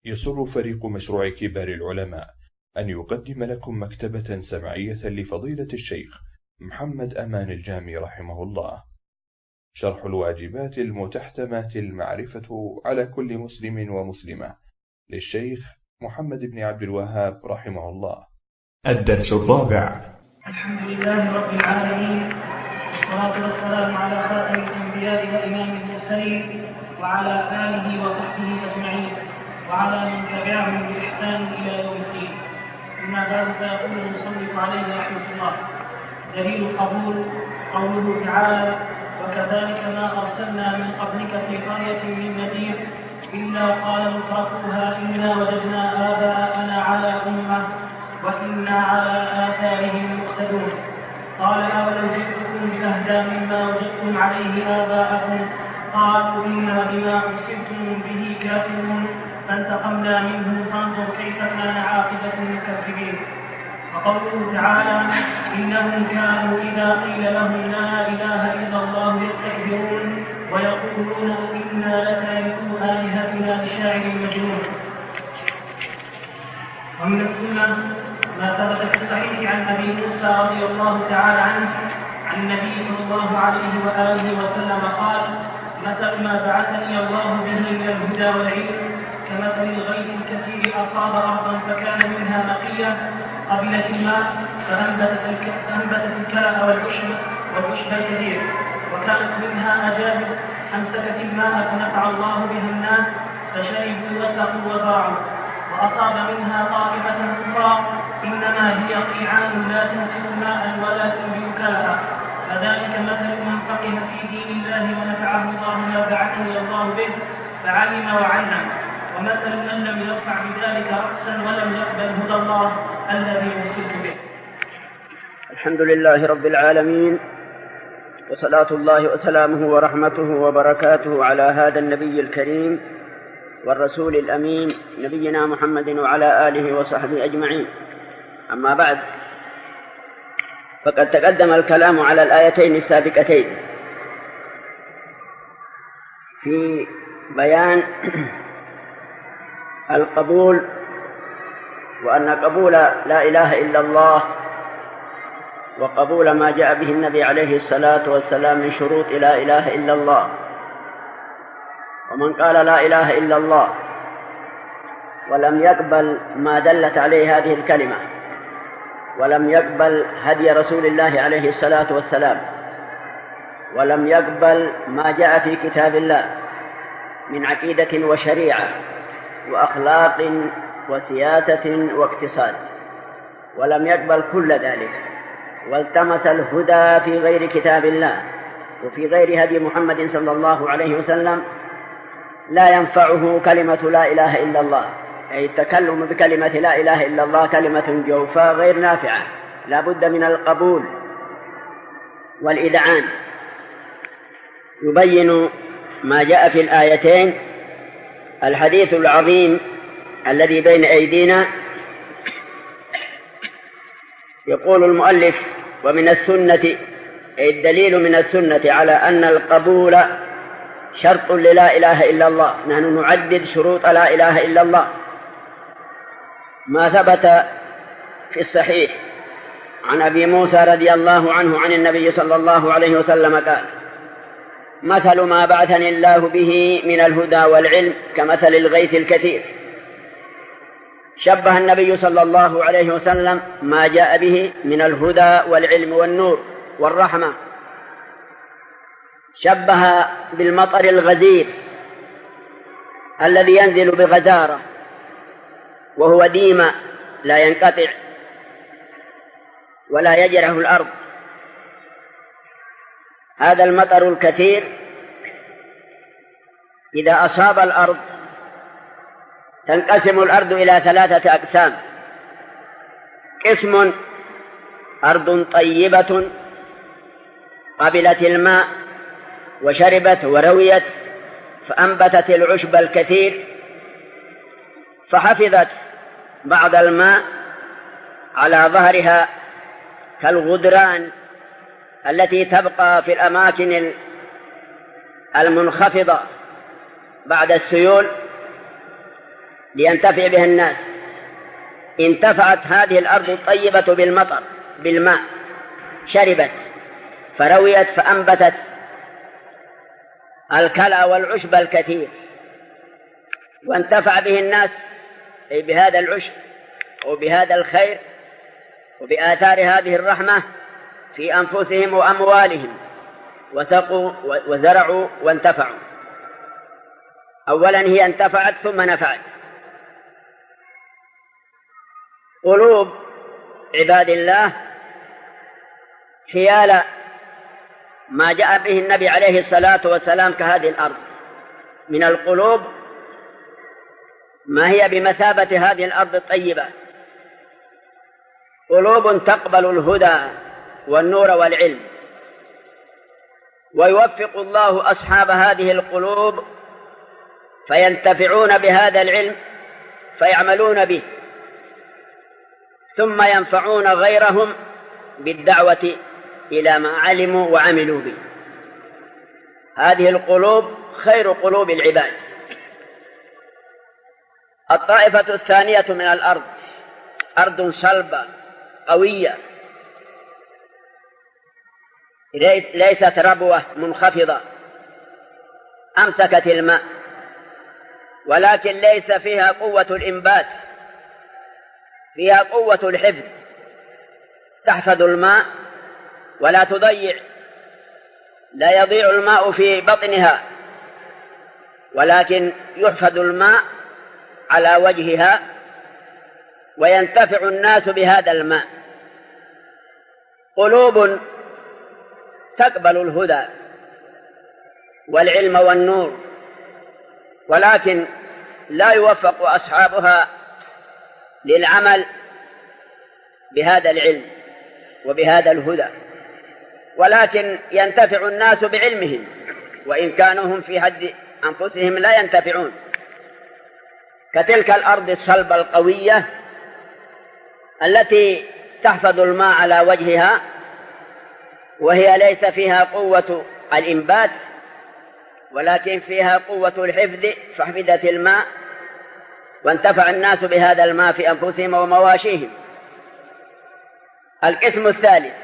يسر فريق مشروع كبار العلماء أن يقدم لكم مكتبة سمعية لفضيلة الشيخ محمد أمان الجامي رحمه الله، شرح الواجبات المتحتمات المعرفة على كل مسلم ومسلمة للشيخ محمد بن عبد الوهاب رحمه الله. الدرس الرابع. الحمد لله رب العالمين، والصلاة والسلام على خاتم الأنبياء وإمام المرسلين وعلى آله وصحبه أجمعين وعلى من تبعهم بإحسان إلى يوم الدين. أما بعد، فيقول المصنف عليه رحمة الله: دليل القبول قوله تعالى: وكذلك ما أرسلنا من قبلك في قرية من نذير إلا قال مترفوها إنا وجدنا آباءنا على أمة وإنا على آثارهم مقتدون. قال: أولو جئتكم بأهدى مما وجدتم عليه آباءكم قالوا إنا بما أرسلتم به كافرون فانتقمنا منهم فانظر كيف كان عاقبة المكذبين. وقوله تعالى: إنهم كانوا إذا قيل لهم لا إله إلا الله يستكبرون ويقولون إنا لتاركو آلهتنا لشاعر مجنون. ومن السنة ما ثبت في الصحيح عن أبي موسى رضي الله تعالى عنه عن النبي صلى الله عليه وآله وسلم قال: مثل ما بعثني الله به من الهدى والعلم كمثل الغيث الكثير أصاب أرضا فكان منها نقية قبلت الماء فأنبتت الكلأ والعشب الكثير، وكانت منها أجابل أمسكت الماء فنفع الله بها الناس فشربوا وسقوا وزرعوا، وأصاب منها طائفة أخرى إنما هي قيعان لا تمسك ماء ولا تنبت كلأ. فذلك مثل من فقه في دين الله ونفعه الله ما بعثني الله به فعلم وعلم، ومثل من لم يرفع بذلك رأسا ولم يقبل هدى الله الذي أرسلت به. الحمد لله رب العالمين، وصلاة الله وسلامه ورحمته وبركاته على هذا النبي الكريم والرسول الأمين نبينا محمد وعلى آله وصحبه أجمعين. أما بعد، فقد تقدم الكلام على الآيتين السابقتين في بيان القبول، وأن قبول لا إله إلا الله وقبول ما جاء به النبي عليه الصلاة والسلام من شروط لا إله إلا الله. ومن قال لا إله إلا الله ولم يقبل ما دلت عليه هذه الكلمة ولم يقبل هدي رسول الله عليه الصلاة والسلام ولم يقبل ما جاء في كتاب الله من عقيدة وشريعة وأخلاق وسياسة واقتصاد، ولم يقبل كل ذلك والتمس الهدى في غير كتاب الله وفي غير هدي محمد صلى الله عليه وسلم، لا ينفعه كلمة لا إله إلا الله، أي التكلم بكلمة لا إله إلا الله كلمة جوفاء غير نافعة، لا بد من القبول والإذعان. يبين ما جاء في الآيتين الحديث العظيم الذي بين أيدينا. يقول المؤلف: ومن السنة، أي الدليل من السنة على أن القبول شرط للا إله إلا الله. نحن نعدد شروط لا إله إلا الله. ما ثبت في الصحيح عن أبي موسى رضي الله عنه عن النبي صلى الله عليه وسلم قال: مثل ما بعثني الله به من الهدى والعلم كمثل الغيث الكثير. شبه النبي صلى الله عليه وسلم ما جاء به من الهدى والعلم والنور والرحمة، شبه بالمطر الغزير الذي ينزل بغزارة وهو ديما لا ينقطع ولا يجرح الأرض. هذا المطر الكثير إذا أصاب الأرض تنقسم الأرض إلى 3 أقسام: قسم أرض طيبة قبلت الماء وشربت ورويت فأنبتت العشب الكثير فحفظت بعض الماء على ظهرها كالغدران التي تبقى في الأماكن المنخفضة بعد السيول. لينتفع به الناس. انتفعت هذه الأرض الطيبة بالمطر بالماء، شربت فرويت فأنبتت الكلى والعشب الكثير، وانتفع به الناس أي بهذا العشب وبهذا الخير وبآثار هذه الرحمة في أنفسهم وأموالهم، وسقوا وزرعوا وانتفعوا. أولا هي انتفعت ثم نفعت. قلوب عباد الله حيال ما جاء به النبي عليه الصلاة والسلام كهذه الأرض من القلوب ما هي بمثابة هذه الأرض الطيبة، قلوب تقبل الهدى والنور والعلم، ويوفق الله أصحاب هذه القلوب فينتفعون بهذا العلم فيعملون به، ثم ينفعون غيرهم بالدعوة إلى ما علموا وعملوا به. هذه القلوب خير قلوب العباد. الطائفة الثانية من الأرض أرض صلبة قوية ليست ربوة منخفضة أمسكت الماء، ولكن ليس فيها قوة الإنبات، فيها قوة الحفظ، تحفظ الماء ولا تضيع، لا يضيع الماء في بطنها، ولكن يحفظ الماء على وجهها وينتفع الناس بهذا الماء. قلوب تقبل الهدى والعلم والنور، ولكن لا يوفق أصحابها للعمل بهذا العلم وبهذا الهدى، ولكن ينتفع الناس بعلمهم وإن كانوا هم في حد أنفسهم لا ينتفعون. كتلك الأرض الصلبة القوية التي تحفظ الماء على وجهها، وهي ليس فيها قوة الإنبات ولكن فيها قوة الحفظ، فحفظت الماء وانتفع الناس بهذا الماء في أنفسهم ومواشيهم. القسم الثالث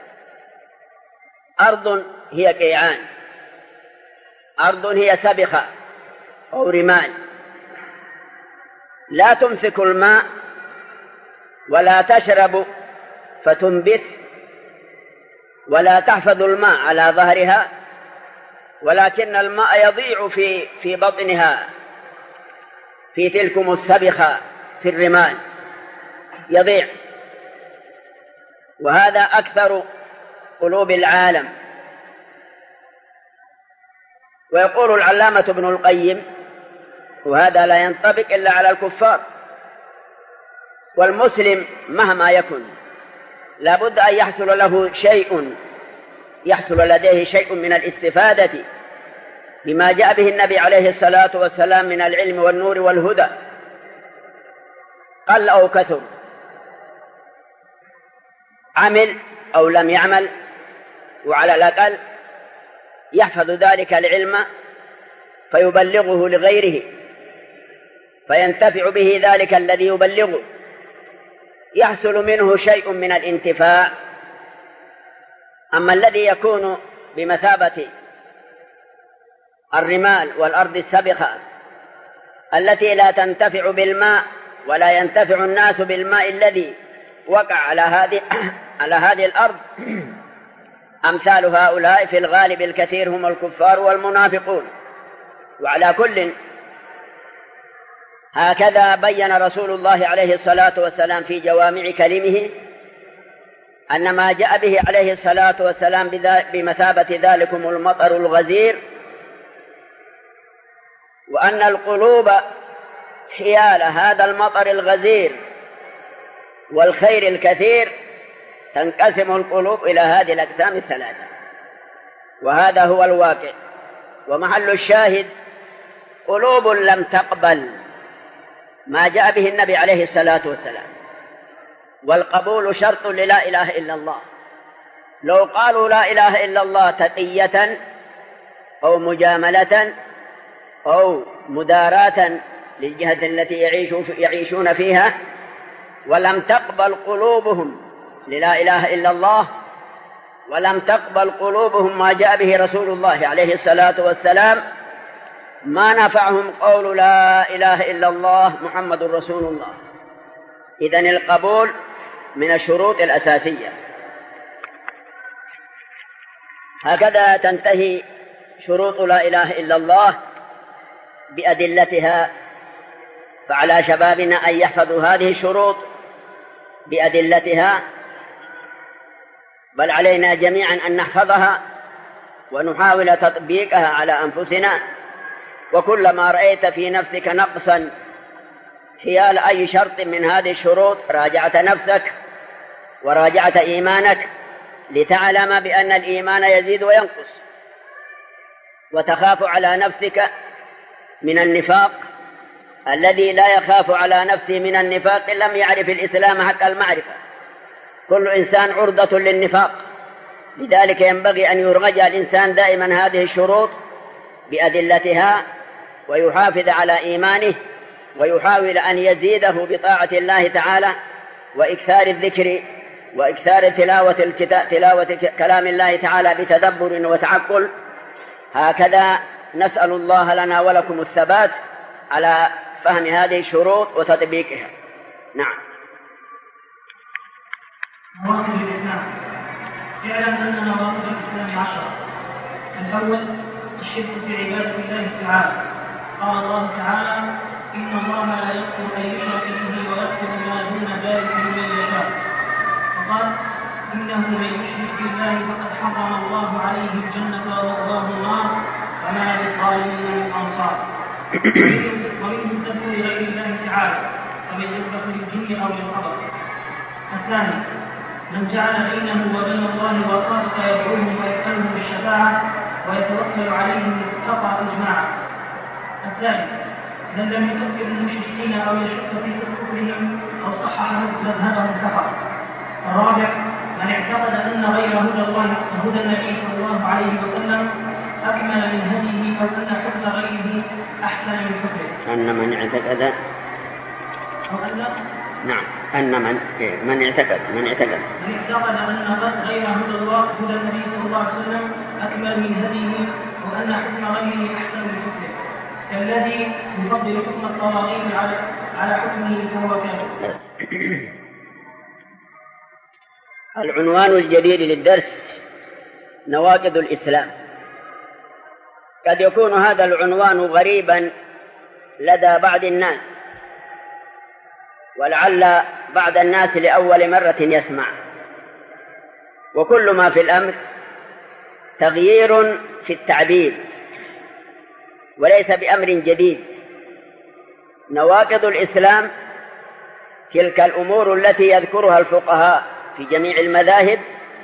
أرض هي قيعان، أرض هي سبخة أو رمال، لا تمسك الماء ولا تشرب فتنبت ولا تحفظ الماء على ظهرها، ولكن الماء يضيع في بطنها، في تلكم السبخة في الرمال يضيع. وهذا أكثر قلوب العالم. ويقول العلامة ابن القيم، وهذا لا ينطبق إلا على الكفار، والمسلم مهما يكن لابد أن يحصل له شيء، يحصل لديه شيء من الاستفادة بما جاء به النبي عليه الصلاة والسلام من العلم والنور والهدى، قل أو كثر، عمل أو لم يعمل، وعلى الأقل يحفظ ذلك العلم فيبلغه لغيره فينتفع به ذلك الذي يبلغه، يحصل منه شيء من الانتفاع. أما الذي يكون بمثابة الرمال والأرض السبخة التي لا تنتفع بالماء ولا ينتفع الناس بالماء الذي وقع على هذه الأرض، أمثال هؤلاء في الغالب الكثير هم الكفار والمنافقون. وعلى كل هكذا بين رسول الله عليه الصلاة والسلام في جوامع كلمه أن ما جاء به عليه الصلاة والسلام بمثابة ذلكم المطر الغزير، وأن القلوب حيال هذا المطر الغزير والخير الكثير تنقسم القلوب إلى هذه الأقسام الثلاثة، وهذا هو الواقع. ومحل الشاهد قلوب لم تقبل ما جاء به النبي عليه الصلاة والسلام، والقبول شرط للا إله إلا الله. لو قالوا لا إله إلا الله تقية أو مجاملة أو مداراة للجهة التي يعيشون فيها، ولم تقبل قلوبهم للا إله إلا الله، ولم تقبل قلوبهم ما جاء به رسول الله عليه الصلاة والسلام، ما نفعهم قول لا إله إلا الله محمد رسول الله. إذن القبول من الشروط الأساسية. هكذا تنتهي شروط لا إله إلا الله بأدلتها، فعلى شبابنا أن يحفظوا هذه الشروط بأدلتها، بل علينا جميعا أن نحفظها ونحاول تطبيقها على أنفسنا. وكلما رأيت في نفسك نقصا حيال أي شرط من هذه الشروط راجعت نفسك وراجعت إيمانك، لتعلم بأن الإيمان يزيد وينقص، وتخاف على نفسك من النفاق. الذي لا يخاف على نفسه من النفاق لم يعرف الإسلام حق المعرفة. كل إنسان عرضة للنفاق، لذلك ينبغي أن يرجع الإنسان دائما هذه الشروط بأدلتها، ويحافظ على إيمانه، ويحاول أن يزيده بطاعة الله تعالى، وإكثار الذكر، وإكثار تلاوة كلام الله تعالى بتدبر وتعقل. هكذا نسأل الله لنا ولكم الثبات على فهم هذه الشروط وتطبيقها. نعم. نواقض الإسلام. اعلم أن نواقض الإسلام 10. الأول الشرك في عبادة الله تعالى. قال الله تعالى: إن الله لا يغفر أن يشرك به ويغفر ما دون ذلك لمن يشاء. وقال: إنه من يشرك بالله فقد حرم الله عليه الجنة ومأواه النار وما للظالمين من أنصار. ومنه تدعو غير الله تعالى ومن يذبح للجن أو للقبر. الثاني من جعل بينه وبين الله واسطة يدعوهم ويسألهم بالشفاعة ويتوكل عليهم قطع إجماعا. الثالث من لم يكفر المشركين أو يشك في كفرهم أو صحح مذهبهم كفر. الرابع من اعتقد أن غير هدى الله هدى النبي صلى الله عليه وسلم أكمل من هديه، أو أن حكم غيره أحسن من حكمه. أن من اعتقد أو أن نعم أن من اعتقد أن غير هدى الله هدى النبي صلى الله عليه وسلم أكمل من هديه، وأن حكم غيره أحسن من حكمه، كالذي يفضل حكم الطواغيت على حكمه فهو كافر. العنوان الجديد للدرس نواقض الإسلام. قد يكون هذا العنوان غريبا لدى بعض الناس، ولعل بعض الناس لأول مرة يسمع، وكل ما في الأمر تغيير في التعبير وليس بأمر جديد. نواقض الإسلام تلك الأمور التي يذكرها الفقهاء في جميع المذاهب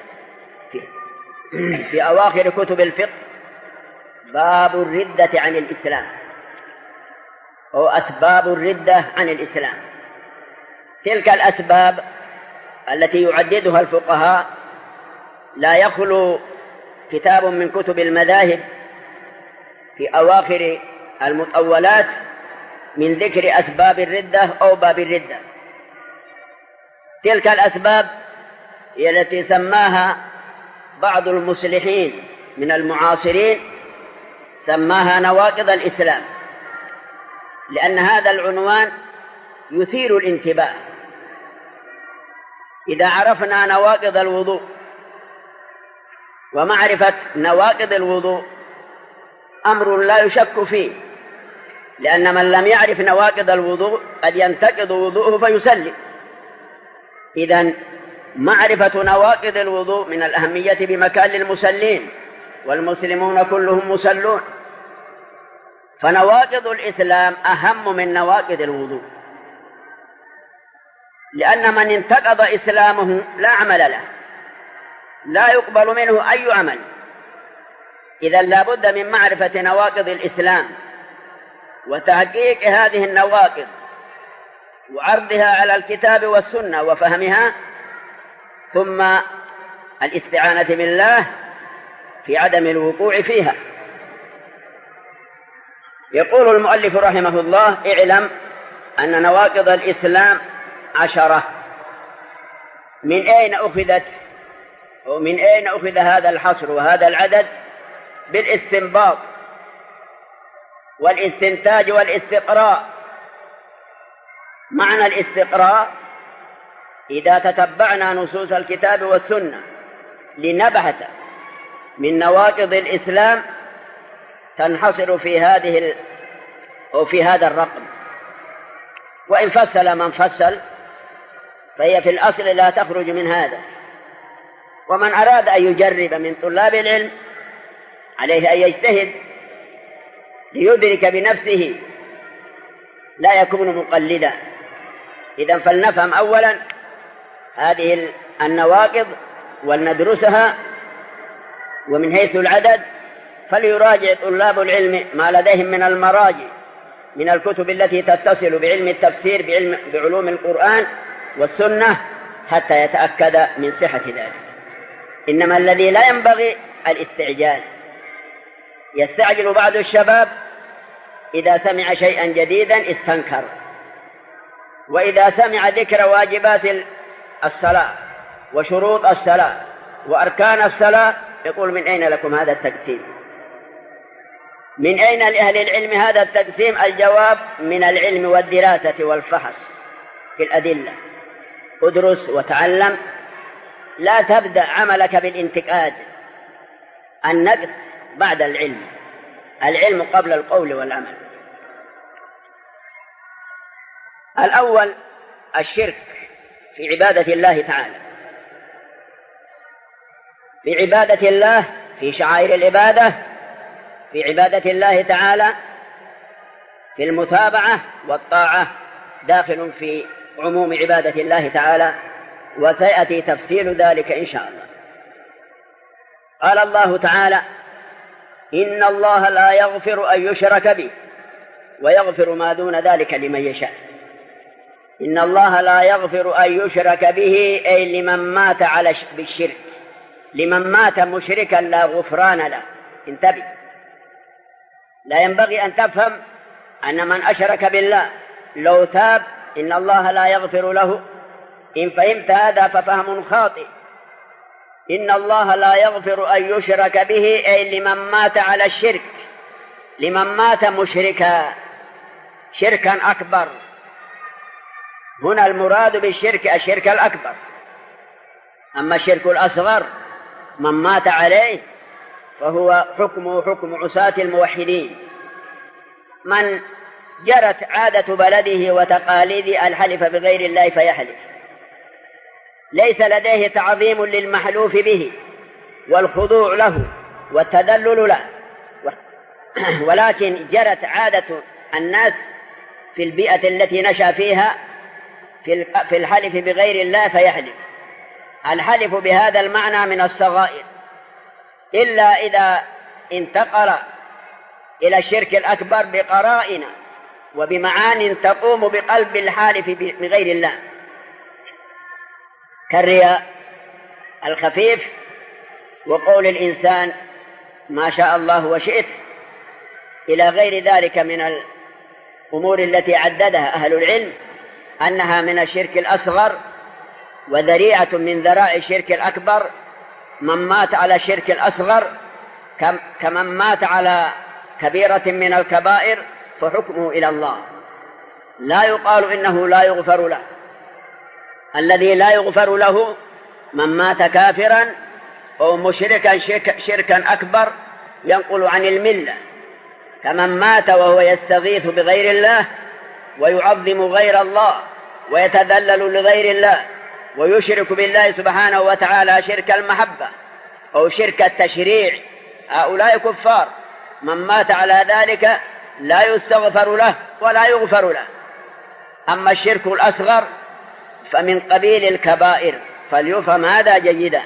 في أواخر كتب الفقه، باب الردة عن الإسلام أو أسباب الردة عن الإسلام. تلك الأسباب التي يعددها الفقهاء لا يخلو كتاب من كتب المذاهب في أواخر المطولات من ذكر أسباب الردة أو باب الردة. تلك الأسباب هي التي سماها بعض المصلحين من المعاصرين سماها نواقض الإسلام، لأن هذا العنوان يثير الانتباه. إذا عرفنا نواقض الوضوء، ومعرفة نواقض الوضوء أمر لا يشك فيه، لأن من لم يعرف نواقض الوضوء قد ينتقض وضوءه فيسلم. إذن معرفة نواقض الوضوء من الأهمية بمكان للمسلين، والمسلمون كلهم مسلون، فنواقض الإسلام أهم من نواقض الوضوء، لأن من انتقض إسلامه لا عمل له، لا يقبل منه أي عمل. إذن لا بد من معرفة نواقض الإسلام وتحقيق هذه النواقض وعرضها على الكتاب والسنة وفهمها، ثم الاستعانة بالله في عدم الوقوع فيها. يقول المؤلف رحمه الله: اعلم أن نواقض الإسلام 10. من أين أخذت ومن أين أخذ هذا الحصر وهذا العدد؟ بالاستنباط والاستنتاج والاستقراء. معنى الاستقراء: إذا تتبعنا نصوص الكتاب والسنة لنبحث من نواقض الإسلام تنحصر في هذا الرقم. وإن فصل من فصل فهي في الأصل لا تخرج من هذا. ومن أراد أن يجرب من طلاب العلم عليه أن يجتهد ليدرك بنفسه لا يكون مقلدا. إذن فلنفهم أولا هذه النواقض ولندرسها، ومن حيث العدد فليراجع طلاب العلم ما لديهم من المراجع من الكتب التي تتصل بعلم التفسير بعلوم القرآن والسنة حتى يتأكد من صحة ذلك. إنما الذي لا ينبغي الاستعجال. يستعجل بعض الشباب إذا سمع شيئا جديدا استنكر، وإذا سمع ذكر واجبات الصلاة وشروط الصلاة وأركان الصلاة يقول: من أين لكم هذا التقسيم؟ من أين لأهل العلم هذا التقسيم؟ الجواب: من العلم والدراسة والفحص في الأدلة. ادرس وتعلم، لا تبدأ عملك بالانتقاد. النقد بعد العلم، العلم قبل القول والعمل. الأول الشرك في عبادة الله تعالى، في عبادة الله، في شعائر العبادة، في عبادة الله تعالى، في المتابعة والطاعة، داخل في عموم عبادة الله تعالى، وسيأتي تفصيل ذلك إن شاء الله. قال الله تعالى: إن الله لا يغفر أن يشرك به ويغفر ما دون ذلك لمن يشاء. إن الله لا يغفر أن يشرك به، أي لمن مات بالشرك، لمن مات مشركا لا غفران له. انتبه، لا ينبغي أن تفهم أن من أشرك بالله لو تاب إن الله لا يغفر له. إن فهمت هذا ففهم خاطئ. إن الله لا يغفر أن يشرك به، أي لمن مات على الشرك، لمن مات مشركا شركا أكبر. هنا المراد بالشرك الشرك الأكبر. أما الشرك الأصغر من مات عليه فهو حكمه حكم عصاة الموحدين، من جرت عادة بلده وتقاليد الحلف بغير الله فيحلف، ليس لديه تعظيم للمحلوف به والخضوع له والتذلل له، ولكن جرت عادة الناس في البيئة التي نشأ فيها في الحلف بغير الله فيحلف. الحلف بهذا المعنى من الصغائر، إلا إذا انتقل إلى الشرك الأكبر بقرائن وبمعان تقوم بقلب الحالف بغير الله، كالرياء الخفيف وقول الإنسان ما شاء الله وشئت، إلى غير ذلك من الأمور التي عددها أهل العلم أنها من الشرك الأصغر وذريعة من ذرائع الشرك الأكبر. من مات على الشرك الأصغر كمن مات على كبيرة من الكبائر فحكمه إلى الله، لا يقال إنه لا يغفر له. الذي لا يغفر له من مات كافرا أو مشركا شركا أكبر ينقل عن الملة، كمن مات وهو يستغيث بغير الله ويعظم غير الله ويتذلل لغير الله ويشرك بالله سبحانه وتعالى شرك المحبة أو شرك التشريع، هؤلاء كفار. من مات على ذلك لا يستغفر له ولا يغفر له. أما الشرك الأصغر فمن قبيل الكبائر، فليفهم هذا جيدا.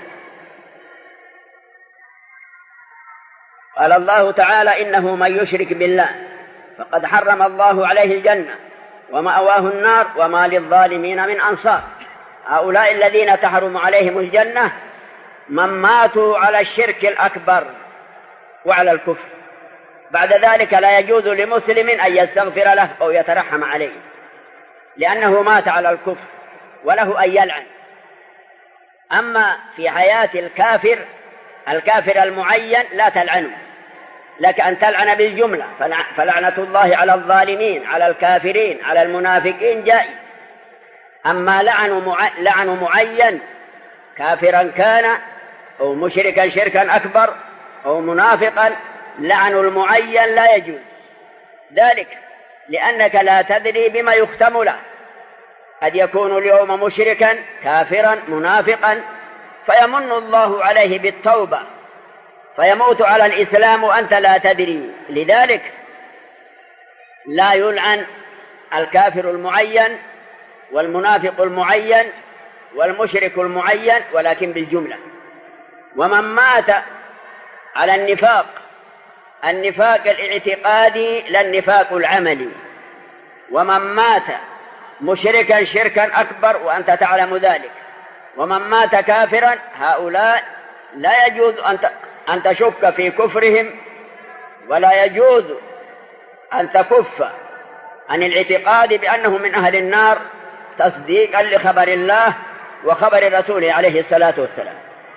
قال الله تعالى: إنه من يشرك بالله فقد حرم الله عليه الجنة ومأواه النار وما للظالمين من أنصار. هؤلاء الذين تحرم عليهم الجنة من ماتوا على الشرك الأكبر وعلى الكفر، بعد ذلك لا يجوز لمسلم أن يستغفر له أو يترحم عليه، لأنه مات على الكفر وله أن يلعن. أما في حياة الكافر المعين لا تلعنه، لك أن تلعن بالجملة، فلعنة الله على الظالمين، على الكافرين، على المنافقين جائز. أما لعن معين كافرا كان أو مشركا شركا أكبر أو منافقا، لعن المعين لا يجوز، ذلك لأنك لا تدري بما يختم له، قد يكون اليوم مشركا كافرا منافقا فيمن الله عليه بالتوبة فيموت على الإسلام وأنت لا تدري. لذلك لا يلعن الكافر المعين والمنافق المعين والمشرك المعين، ولكن بالجملة. ومن مات على النفاق الاعتقادي لا النفاق العملي، ومن مات مشركا شركا أكبر وأنت تعلم ذلك، ومن مات كافرا، هؤلاء لا يجوز أن تشك في كفرهم، ولا يجوز أن تكف عن الاعتقاد بأنهم من أهل النار تصديقا لخبر الله وخبر رسوله عليه الصلاة والسلام.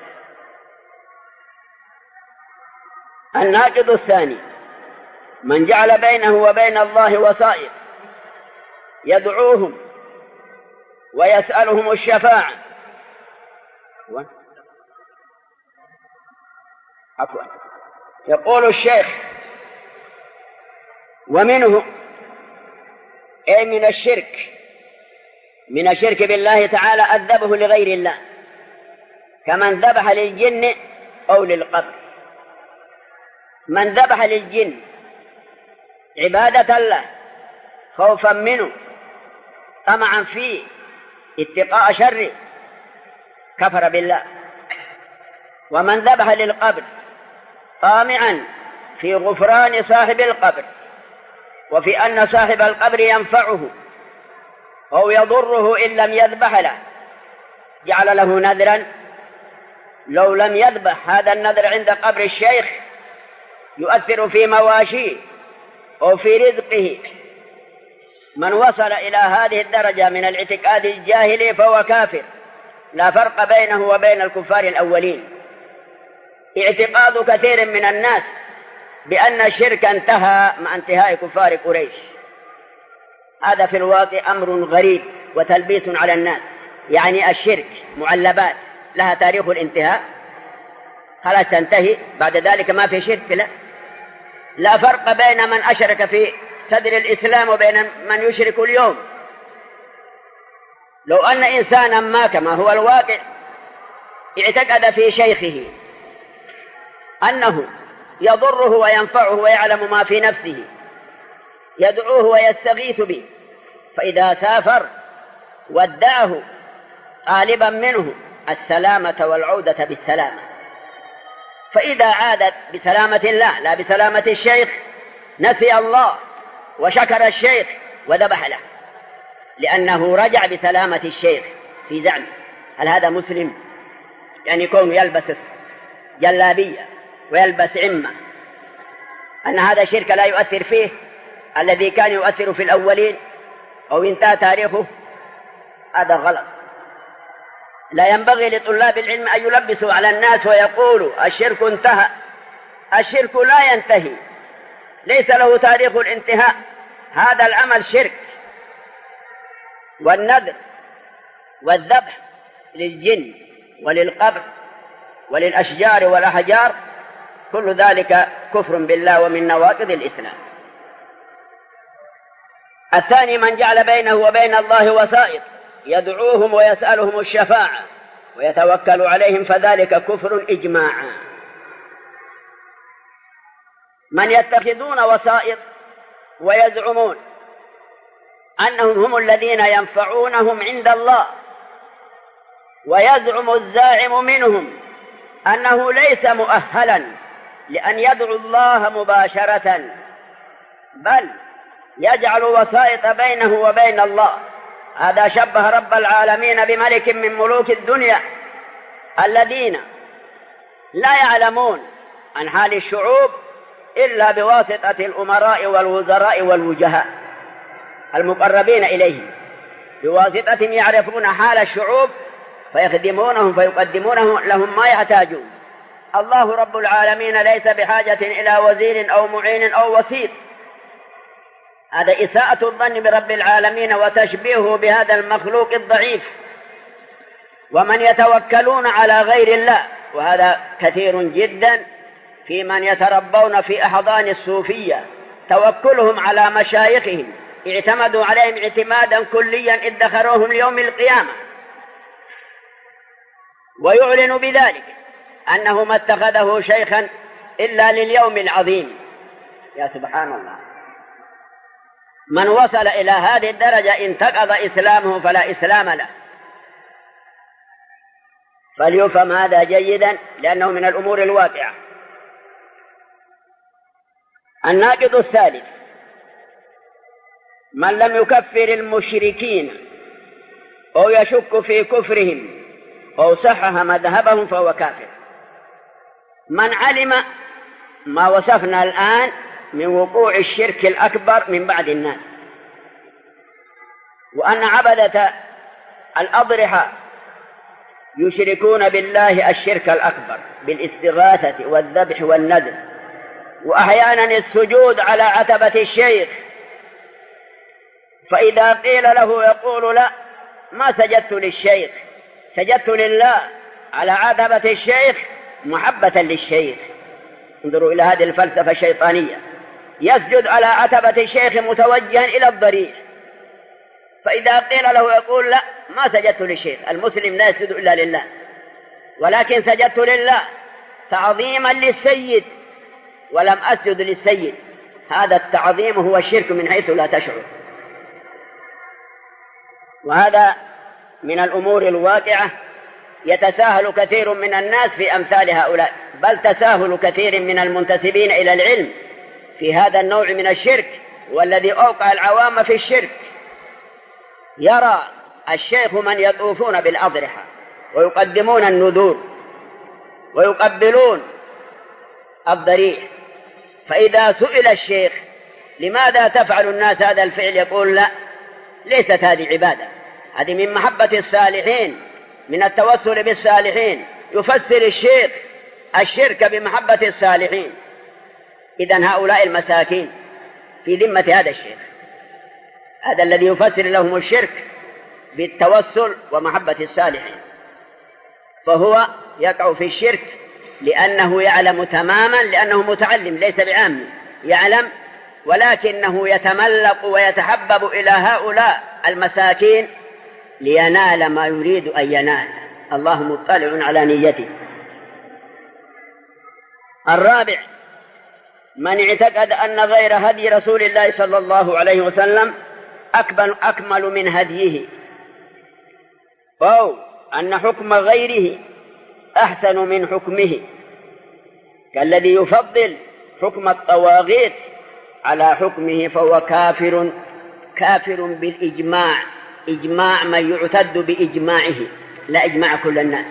الناقض الثاني من جعل بينه وبين الله وسائط يدعوهم ويسألهم الشفاعة. يقول الشيخ: ومنه أي من الشرك بالله تعالى أذبه لغير الله، كمن ذبح للجن أو للقبر. من ذبح للجن عبادة له خوفا منه طمعا فيه اتقاء شره كفر بالله. ومن ذبح للقبر طامعا في غفران صاحب القبر وفي أن صاحب القبر ينفعه أو يضره إن لم يذبح له، جعل له نذرا لو لم يذبح هذا النذر عند قبر الشيخ يؤثر في مواشيه أو في رزقه. من وصل إلى هذه الدرجة من الاعتقاد الجاهلي فهو كافر، لا فرق بينه وبين الكفار الأولين. اعتقاد كثير من الناس بأن الشرك انتهى مع انتهاء كفار قريش، هذا في الواقع أمر غريب وتلبيس على الناس. يعني الشرك معلبات لها تاريخ الانتهاء، خلاص تنتهي بعد ذلك ما في شرك. لا فرق بين من أشرك في صدر الإسلام وبين من يشرك اليوم. لو أن إنسانا ما كما هو الواقع اعتقد في شيخه أنه يضره وينفعه ويعلم ما في نفسه، يدعوه ويستغيث به، فإذا سافر ودعه طالبا منه السلامة والعودة بالسلامة، فإذا عادت بسلامة الله لا بسلامة الشيخ نسي الله وشكر الشيخ وذبح له، لأنه رجع بسلامة الشيخ في زعمه. هل هذا مسلم؟ يعني يكون يلبس جلابية ويلبس عمة، أن هذا شرك لا يؤثر فيه الذي كان يؤثر في الأولين أو انتهى تاريخه؟ هذا غلط. لا ينبغي لطلاب العلم أن يلبسوا على الناس ويقولوا الشرك انتهى. الشرك لا ينتهي، ليس له تاريخ الانتهاء، هذا العمل شرك. والنذر والذبح للجن وللقبر وللأشجار والأحجار كل ذلك كفر بالله ومن نواقض الإسلام. الثاني من جعل بينه وبين الله وسائط يدعوهم ويسألهم الشفاعة ويتوكل عليهم فذلك كفر إجماعا. من يتخذون وسائط ويزعمون أنهم هم الذين ينفعونهم عند الله، ويزعم الزاعم منهم أنه ليس مؤهلا لأن يدعو الله مباشرة، بل يجعل وسائط بينه وبين الله. هذا شبه رب العالمين بملك من ملوك الدنيا الذين لا يعلمون عن حال الشعوب إلا بواسطة الأمراء والوزراء والوجهاء المقربين إليه، بواسطتهم يعرفون حال الشعوب فيخدمونهم فيقدمونه لهم ما يحتاجون. الله رب العالمين ليس بحاجة إلى وزير أو معين أو وسيط. هذا إساءة الظن برب العالمين وتشبيهه بهذا المخلوق الضعيف. ومن يتوكلون على غير الله، وهذا كثير جدا في من يتربون في أحضان الصوفية، توكلهم على مشايخهم، اعتمدوا عليهم اعتمادا كليا ادخروهم ليوم القيامة، ويعلن بذلك أنه ما اتخذه شيخا إلا لليوم العظيم. يا سبحان الله، من وصل إلى هذه الدرجة انتقض إسلامه فلا إسلام له. فليفهم هذا جيدا لأنه من الأمور الواقعة. الناقض الثالث: من لم يكفر المشركين أو يشك في كفرهم أو صحح مذهبهم فهو كافر. من علم ما وصفنا الآن من وقوع الشرك الأكبر من بعض الناس، وأن عبدة الأضرحة يشركون بالله الشرك الأكبر بالاستغاثة والذبح والنذر، وأحيانا السجود على عتبة الشيخ، فإذا قيل له يقول لا، ما سجدت للشيخ، سجدت لله على عتبة الشيخ محبة للشيخ. انظروا إلى هذه الفلسفة الشيطانية، يسجد على عتبة الشيخ متوجها إلى الضريح، فإذا قيل له يقول لا، ما سجدت للشيخ. المسلم لا يسجد إلا لله، ولكن سجدت لله تعظيما للسيد ولم أسجد للسيد. هذا التعظيم هو الشرك من حيث لا تشعر. وهذا من الأمور الواقعة يتساهل كثير من الناس في أمثال هؤلاء، بل تساهل كثير من المنتسبين إلى العلم في هذا النوع من الشرك، والذي أوقع العوام في الشرك. يرى الشيخ من يطوفون بالأضرحة ويقدمون النذور ويقبلون الضريح، فإذا سئل الشيخ لماذا تفعل الناس هذا الفعل يقول لا، ليست هذه عبادة، هذه من محبة الصالحين، من التوسل بالصالحين. يفسر الشيخ الشرك بمحبة الصالحين. إذن هؤلاء المساكين في ذمة هذا الشيخ، هذا الذي يفسر لهم الشرك بالتوسل ومحبة الصالحين، فهو يقع في الشرك لأنه يعلم تماما، لأنه متعلم ليس بعام، يعلم، ولكنه يتملق ويتحبب إلى هؤلاء المساكين لينال ما يريد أن ينال. الله مطلع على نيته. الرابع: من اعتقد أن غير هدي رسول الله صلى الله عليه وسلم أكمل من هديه، أو أن حكم غيره أحسن من حكمه، كالذي يفضل حكم الطواغيت على حكمه، فهو كافر بالإجماع، إجماع من يعتد بإجماعه لا إجماع كل الناس.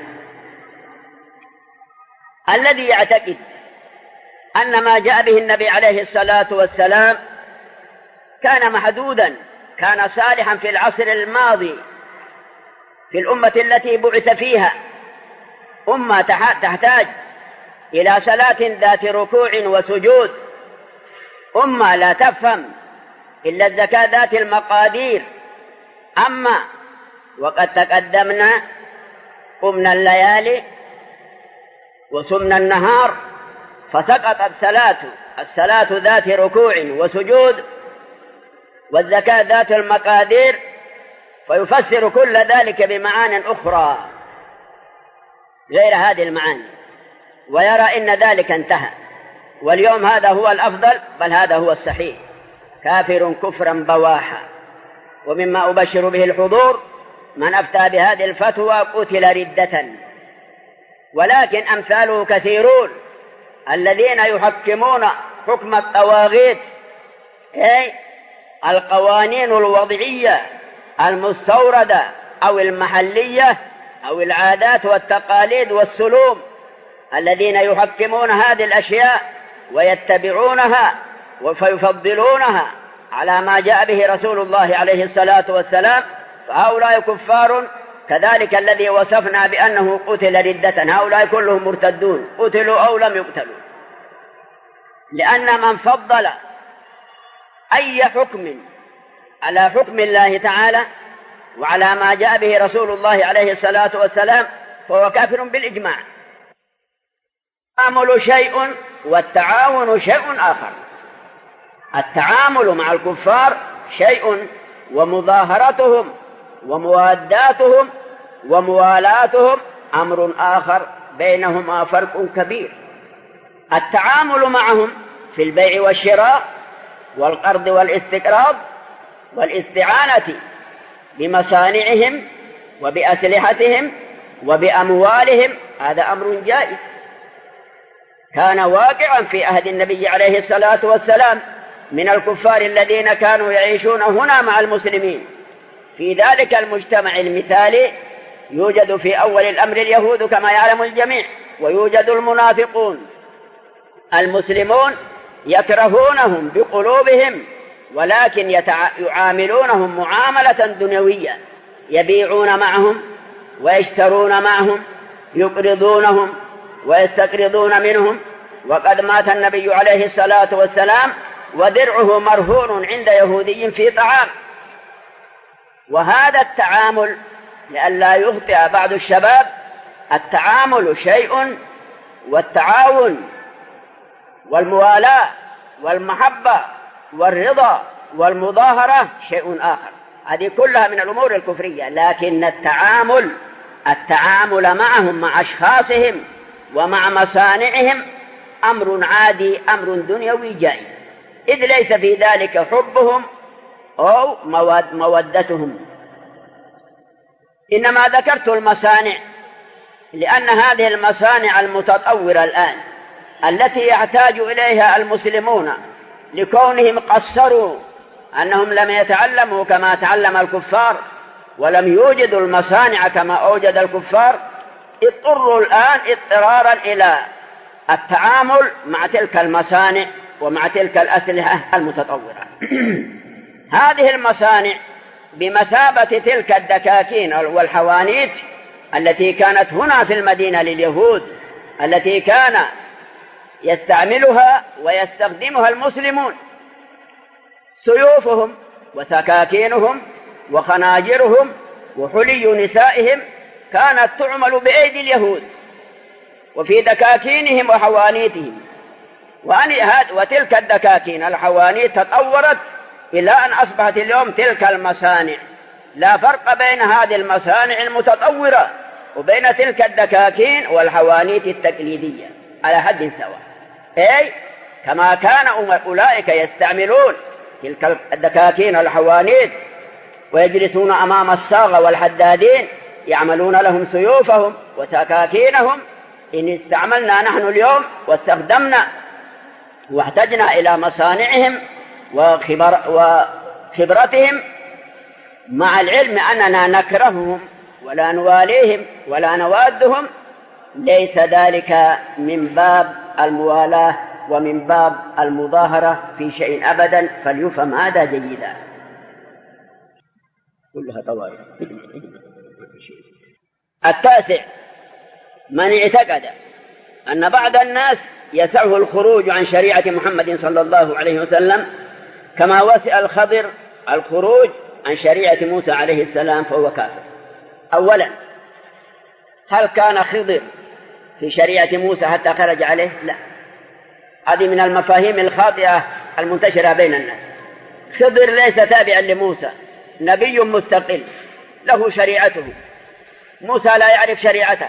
الذي يعتقد أن ما جاء به النبي عليه الصلاة والسلام كان محدودا، كان صالحا في العصر الماضي، في الأمة التي بعث فيها، أمة تحتاج إلى صلاة ذات ركوع وسجود، أمة لا تفهم إلا الزكاة ذات المقادير. أما وقد تقدمنا قمنا الليالي وصمنا النهار، فسقطت الصلاة ذات ركوع وسجود والزكاة ذات المقادير، فيفسر كل ذلك بمعان أخرى غير هذه المعاني، ويرى إن ذلك انتهى، واليوم هذا هو الأفضل، بل هذا هو الصحيح. كافر كفرا بواحا. ومما أبشر به الحضور من أفتى بهذه الفتوى قتل ردة. ولكن أمثاله كثيرون الذين يحكمون حكم الطواغيت، أي القوانين الوضعية المستوردة أو المحلية أو العادات والتقاليد والسلوم، الذين يحكمون هذه الأشياء ويتبعونها فيفضلونها على ما جاء به رسول الله عليه الصلاة والسلام، فهؤلاء كفار. كذلك الذي وصفنا بأنه قتل ردة، هؤلاء كلهم مرتدون، قتلوا أو لم يقتلوا، لأن من فضل أي حكم على حكم الله تعالى وعلى ما جاء به رسول الله عليه الصلاة والسلام فهو كافر بالإجماع. التعامل شيء والتعاون شيء آخر. التعامل مع الكفار شيء، ومظاهرتهم ومواداتهم وموالاتهم أمر آخر، بينهما فرق كبير. التعامل معهم في البيع والشراء والقرض والاستقراض والاستعانة بمصانعهم وبأسلحتهم وبأموالهم هذا أمر جائز، كان واقعا في عهد النبي عليه الصلاة والسلام من الكفار الذين كانوا يعيشون هنا مع المسلمين. في ذلك المجتمع المثالي يوجد في أول الأمر اليهود كما يعلم الجميع، ويوجد المنافقون. المسلمون يكرهونهم بقلوبهم، ولكن يعاملونهم معاملة دنيوية، يبيعون معهم ويشترون معهم، يقرضونهم ويستقرضون منهم. وقد مات النبي عليه الصلاة والسلام ودرعه مرهون عند يهودي في طعام. وهذا التعامل لئلا يخطئ بعض الشباب، التعامل شيء والتعاون والموالاة والمحبة والرضا والمظاهرة شيء آخر، هذه كلها من الأمور الكفرية. لكن التعامل معهم مع أشخاصهم ومع مصانعهم أمر عادي، أمر دنيوي جائز، إذ ليس في ذلك حبهم أو مودتهم. إنما ذكرت المصانع لأن هذه المصانع المتطورة الآن التي يحتاج إليها المسلمون لكونهم قصروا، أنهم لم يتعلموا كما تعلم الكفار ولم يوجدوا المصانع كما أوجد الكفار، اضطروا الآن اضطرارا إلى التعامل مع تلك المصانع ومع تلك الأسلحة المتطورة. هذه المصانع بمثابة تلك الدكاكين والحوانيت التي كانت هنا في المدينة لليهود، التي كان يستعملها ويستخدمها المسلمون. سيوفهم وسكاكينهم وخناجرهم وحلي نسائهم كانت تعمل بأيدي اليهود وفي دكاكينهم وحوانيتهم. وتلك الدكاكين الحوانيت تطورت إلى أن أصبحت اليوم تلك المصانع. لا فرق بين هذه المصانع المتطورة وبين تلك الدكاكين والحوانيت التقليدية على حد سواء، أي كما كان أولئك يستعملون تلك الدكاكين والحوانيت ويجلسون أمام الصاغة والحدادين يعملون لهم سيوفهم وسكاكينهم. إن استعملنا نحن اليوم واستخدمنا واحتجنا إلى مصانعهم وخبرتهم، مع العلم أننا نكرههم ولا نواليهم ولا نوادهم، ليس ذلك من باب الموالاة ومن باب المظاهرة في شيء أبدا، فليفهم هذا جيدا. كلها طوائف. التاسع، من اعتقد أن بعض الناس يسعه الخروج عن شريعة محمد صلى الله عليه وسلم كما وسع الخضر الخروج عن شريعة موسى عليه السلام فهو كافر. أولا، هل كان خضر في شريعة موسى حتى خرج عليه؟ لا، هذه من المفاهيم الخاطئة المنتشرة بين الناس. خضر ليس تابعا لموسى، نبي مستقل له شريعته، موسى لا يعرف شريعته.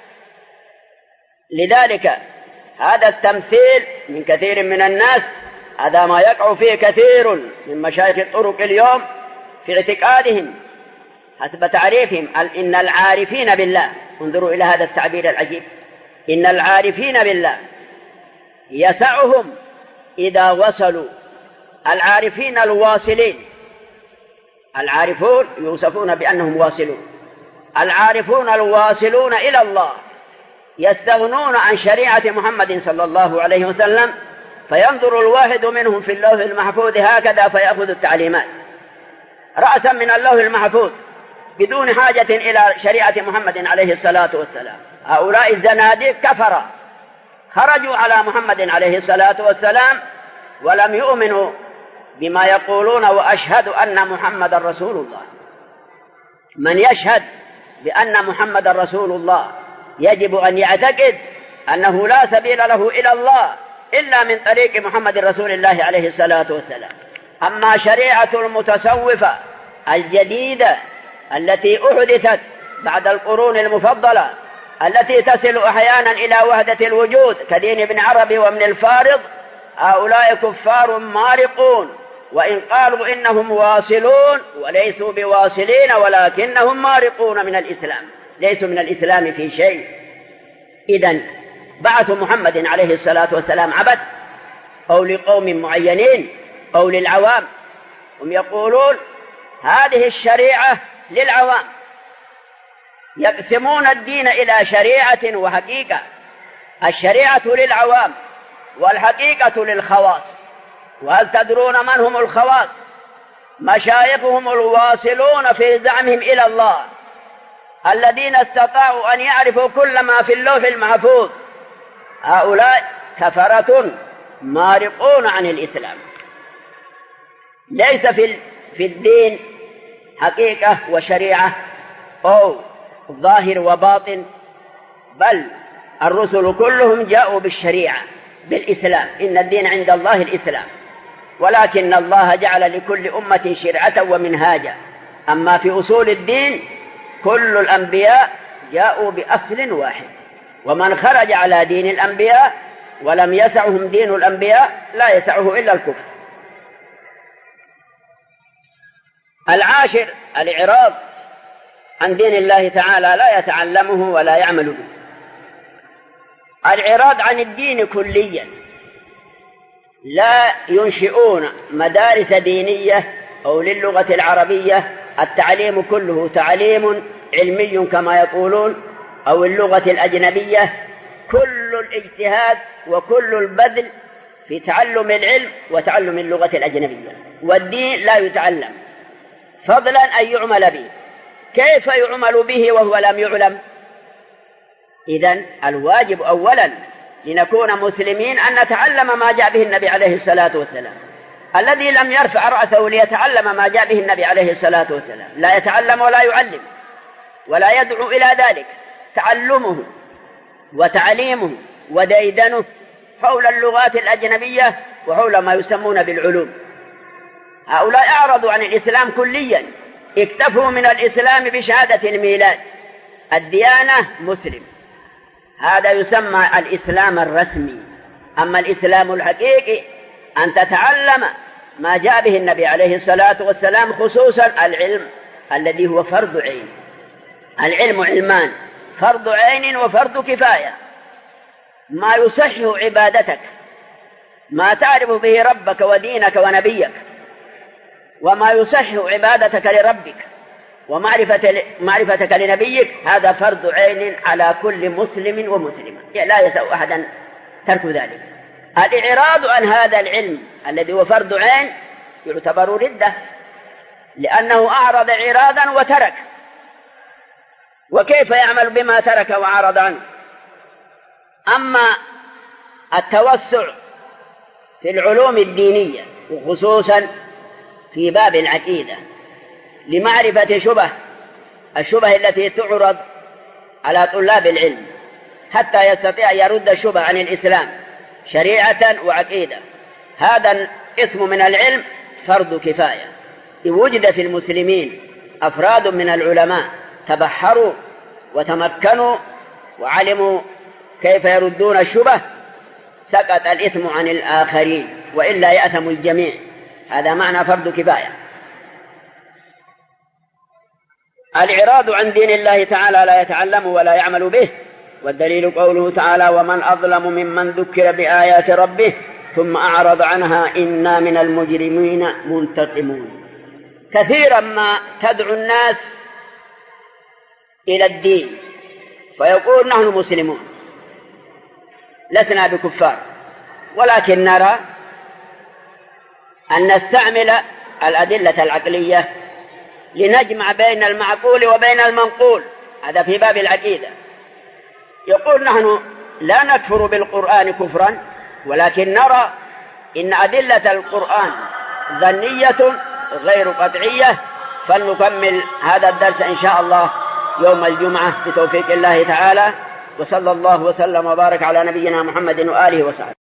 لذلك هذا التمثيل من كثير من الناس، هذا ما يقع فيه كثير من مشايخ الطرق اليوم في اعتقادهم حسب تعريفهم. إن العارفين بالله، انظروا إلى هذا التعبير العجيب، إن العارفين بالله يسعهم إذا وصلوا، العارفين الواصلين، العارفون يوصفون بأنهم واصلون، العارفون الواصلون إلى الله يستغنون عن شريعة محمد صلى الله عليه وسلم فينظر الواحد منهم في اللوح المحفوظ هكذا فيأخذ التعليمات رأسا من اللوح المحفوظ بدون حاجة إلى شريعة محمد عليه الصلاة والسلام. هؤلاء الزنادق كفر خرجوا على محمد عليه الصلاة والسلام ولم يؤمنوا بما يقولون وأشهد أن محمد رسول الله. من يشهد بأن محمد رسول الله يجب أن يعتقد أنه لا سبيل له إلى الله إلا من طريق محمد رسول الله عليه الصلاة والسلام. أما شريعة المتصوفة الجديدة التي أحدثت بعد القرون المفضلة التي تصل أحيانا إلى وحدة الوجود كدين ابن عربي وابن الفارض، هؤلاء كفار مارقون، وإن قالوا إنهم واصلون وليسوا بواصلين ولكنهم مارقون من الإسلام، ليسوا من الإسلام في شيء. إذن بعث محمد عليه الصلاة والسلام عبث أو لقوم معينين أو للعوام. هم يقولون هذه الشريعة للعوام، يقسمون الدين إلى شريعة وحقيقة. الشريعة للعوام والحقيقة للخواص. وهل تدرون من هم الخواص؟ مشايخهم الواصلون في زعمهم إلى الله الذين استطاعوا أن يعرفوا كل ما في اللوح المحفوظ. هؤلاء كفرة مارقون عن الإسلام. ليس في الدين حقيقة وشريعة أو ظاهر وباطن، بل الرسل كلهم جاءوا بالشريعة بالإسلام. إن الدين عند الله الإسلام، ولكن الله جعل لكل أمة شرعة ومنهاجا. أما في أصول الدين كل الأنبياء جاءوا بأصل واحد، ومن خرج على دين الأنبياء ولم يسعهم دين الأنبياء لا يسعه إلا الكفر. العاشر الإعراض عن دين الله تعالى، لا يتعلمه ولا يعمل به. الإعراض عن الدين كليا، لا ينشئون مدارس دينية أو للغة العربية. التعليم كله تعليم علمي كما يقولون، أو اللغة الأجنبية. كل الاجتهاد وكل البذل في تعلم العلم وتعلم اللغة الأجنبية، والدين لا يتعلم فضلا أن يعمل به. كيف يعمل به وهو لم يعلم؟ إذن الواجب أولا لنكون مسلمين أن نتعلم ما جاء به النبي عليه الصلاة والسلام. الذي لم يرفع رأسه ليتعلم ما جاء به النبي عليه الصلاة والسلام لا يتعلم ولا يعلم ولا يدعو إلى ذلك. تعلمه وتعليمه وديدنه حول اللغات الأجنبية وحول ما يسمون بالعلوم. هؤلاء أعرضوا عن الإسلام كليا، اكتفوا من الإسلام بشهادة الميلاد. الديانة مسلم، هذا يسمى الإسلام الرسمي. أما الإسلام الحقيقي أن تتعلم ما جاء به النبي عليه الصلاة والسلام، خصوصا العلم الذي هو فرض عين. العلم علمان، فرض عين وفرض كفاية. ما يصح عبادتك، ما تعرف به ربك ودينك ونبيك، وما يصح عبادتك لربك ومعرفتك لنبيك، هذا فرض عين على كل مسلم ومسلمة، لا يسع أحدا ترك ذلك. الإعراض عن هذا العلم الذي هو فرض عين يعتبر ردة، لأنه أعرض إعراضا وترك. وكيف يعمل بما ترك وعرض عنه؟ أما التوسع في العلوم الدينية وخصوصا في باب العقيدة لمعرفة الشبه التي تعرض على طلاب العلم حتى يستطيع يرد الشبه عن الإسلام شريعة وعقيدة، هذا اسم من العلم فرض كفاية. وجد في المسلمين أفراد من العلماء تبحروا وتمكنوا وعلموا كيف يردون الشبه، سقط الإثم عن الآخرين، وإلا يأثم الجميع. هذا معنى فرض كفاية. الإعراض عن دين الله تعالى لا يتعلم ولا يعمل به، والدليل قوله تعالى: ومن أظلم ممن ذكر بآيات ربه ثم أعرض عنها إنا من المجرمين منتقمون. كثيرا ما تدعو الناس إلى الدين فيقول نحن مسلمون لسنا بكفار، ولكن نرى أن نستعمل الأدلة العقلية لنجمع بين المعقول وبين المنقول. هذا في باب العقيدة. يقول نحن لا نكفر بالقرآن كفرا، ولكن نرى إن أدلة القرآن ظنية غير قطعية. فلنكمل هذا الدرس إن شاء الله يوم الجمعة بتوفيق الله تعالى، وصلى الله وسلم وبارك على نبينا محمد وآله وصحبه.